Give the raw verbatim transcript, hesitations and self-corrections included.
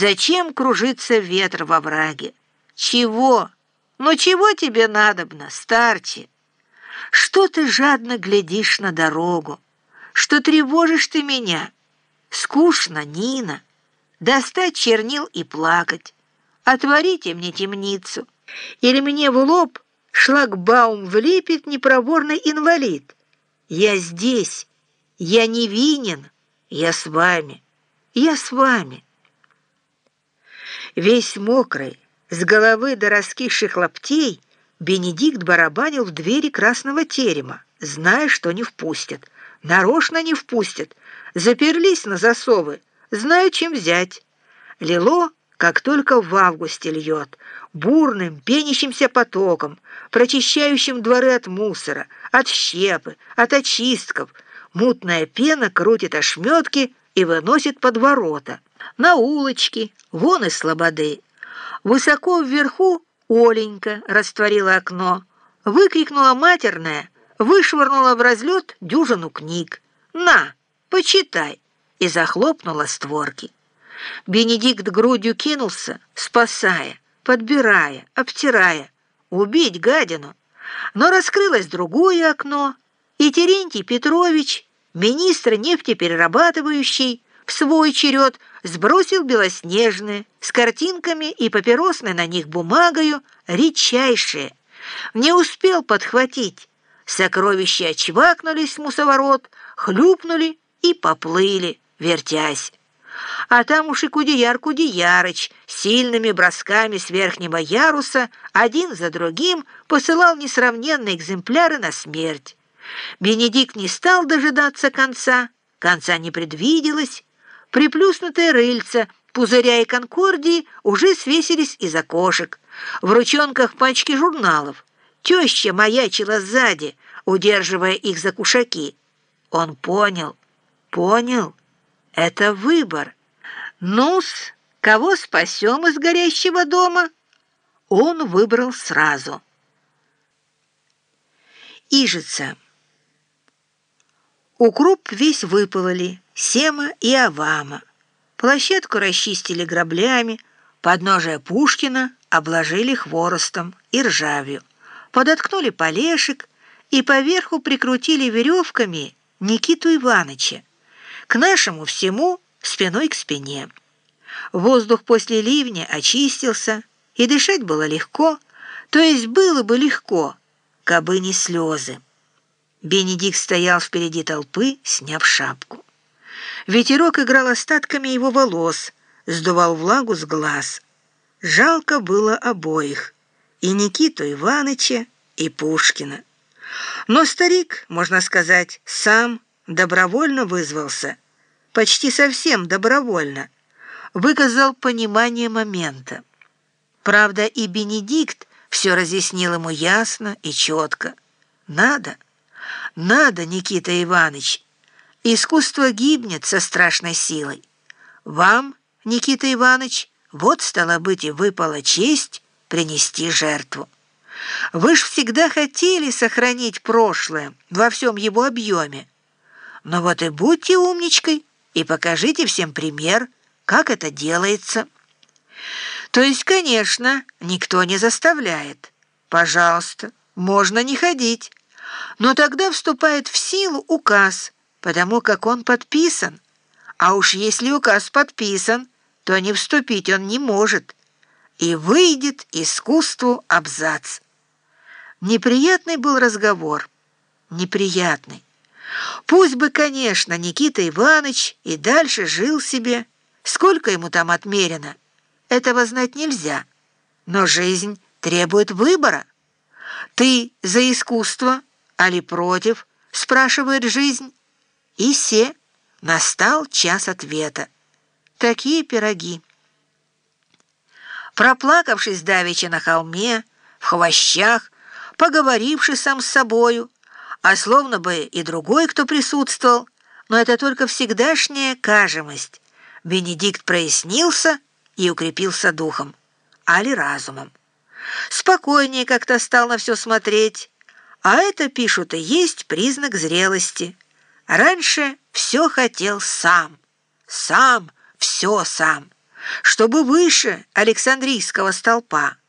Зачем кружится ветр во враге? Чего? Ну чего тебе надобно, старче? Что ты жадно глядишь на дорогу? Что тревожишь ты меня? Скучно, Нина. Достать чернил и плакать. Отворите мне темницу. Или мне в лоб шлагбаум влепит непроворный инвалид. Я здесь. Я невинен. Я с вами. Я с вами. Весь мокрый, с головы до раскисших лаптей, Бенедикт барабанил в двери красного терема, зная, что не впустят. Нарочно не впустят. Заперлись на засовы, знают, чем взять. Лило, как только в августе льет, бурным, пенящимся потоком, прочищающим дворы от мусора, от щепы, от очистков. Мутная пена крутит ошметки и выносит под ворота, на улочки, вон из слободы. Высоко вверху Оленька растворила окно, выкрикнула матерная, вышвырнула в разлет дюжину книг. «На, почитай!» и захлопнула створки. Бенедикт грудью кинулся, спасая, подбирая, обтирая, убить гадину. Но раскрылось другое окно, и Терентий Петрович, министр нефтеперерабатывающий, в свой черед сбросил белоснежные, с картинками и папиросной на них бумагою, редчайшие. Не успел подхватить. Сокровища очвакнулись в мусоворот, хлюпнули и поплыли, вертясь. А там уж и Кудеяр Кудеярыч сильными бросками с верхнего яруса один за другим посылал несравненные экземпляры на смерть. Бенедикт не стал дожидаться конца, конца не предвиделось. Приплюснутые рыльца, пузыря и конкордии уже свесились из окошек. В ручонках пачки журналов. Теща маячила сзади, удерживая их за кушаки. Он понял, понял, это выбор. Ну-с, кого спасем из горящего дома? Он выбрал сразу. Ижица. Укроп весь выпололи, сема и авама. Площадку расчистили граблями, подножие Пушкина обложили хворостом и ржавью, подоткнули полешек и поверху прикрутили веревками Никиту Иваныча, к нашему всему спиной к спине. Воздух после ливня очистился, и дышать было легко, то есть было бы легко, кабы не слезы. Бенедикт стоял впереди толпы, сняв шапку. Ветерок играл остатками его волос, сдувал влагу с глаз. Жалко было обоих, и Никиту Иваныча, и Пушкина. Но старик, можно сказать, сам добровольно вызвался, почти совсем добровольно, выказал понимание момента. Правда, и Бенедикт все разъяснил ему ясно и четко. Надо, надо, Никита Иванович. Искусство гибнет со страшной силой. Вам, Никита Иванович, вот, стало быть, и выпала честь принести жертву. Вы ж всегда хотели сохранить прошлое во всем его объеме. Но вот и будьте умничкой и покажите всем пример, как это делается. То есть, конечно, никто не заставляет. Пожалуйста, можно не ходить. Но тогда вступает в силу указ, потому как он подписан. А уж если указ подписан, то не вступить он не может. И выйдет искусству абзац. Неприятный был разговор. Неприятный. Пусть бы, конечно, Никита Иванович и дальше жил себе. Сколько ему там отмерено? Этого знать нельзя. Но жизнь требует выбора. Ты за искусство, али против, спрашивает жизнь. И се, настал час ответа. Такие пироги. Проплакавшись давеча на холме, в хвощах, поговоривши сам с собою, а словно бы и другой, кто присутствовал, но это только всегдашняя кажемость, Бенедикт прояснился и укрепился духом, али разумом. Спокойнее как-то стал на все смотреть, а это, пишут, и есть признак зрелости. Раньше все хотел сам, сам, все сам. чтобы выше Александрийского столпа.